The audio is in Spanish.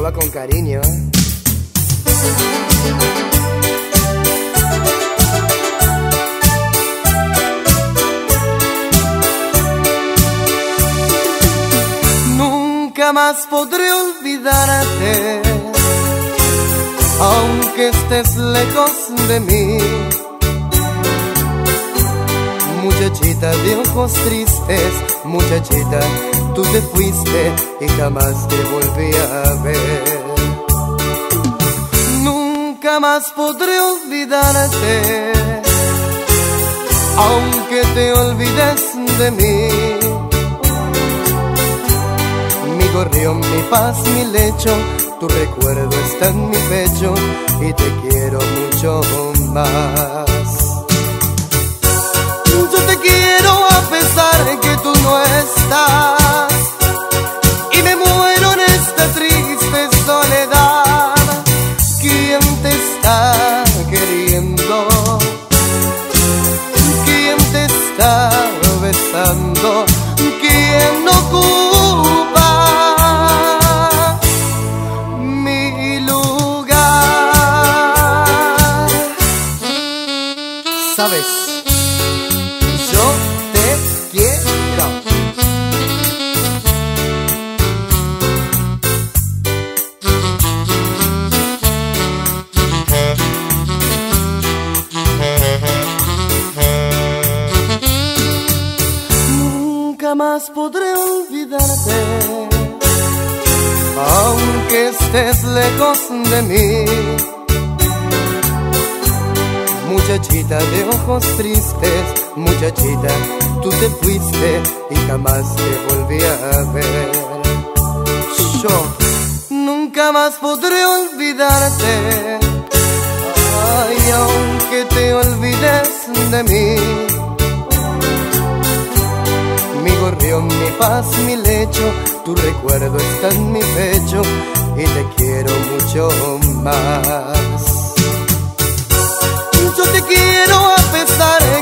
va con cariño. Nunca más podré olvidarte, aunque estés lejos de mí. Muchachita de ojos tristes, muchachita, tú te fuiste y jamás te volví a ver. Nunca más podré olvidarte, aunque te olvides de mí. Mi gorrión, mi paz, mi lecho, tu recuerdo está en mi pecho y te quiero mucho más. Yo te quiero a pesar de que tú no estás, y me muero en esta triste soledad. ¿Quién te está queriendo? ¿Quién te está besando? ¿Quién ocupa mi lugar? ¿Sabes? Yo te quiero. Nunca más podré olvidarte, aunque estés lejos de mí. Muchachita de ojos tristes, muchachita, tú te fuiste y jamás te volví a ver. Yo nunca más podré olvidarte, ay, aunque te olvides de mí. Mi gorrión, mi paz, mi lecho, tu recuerdo está en mi pecho y te quiero mucho más. Yo te quiero a pesar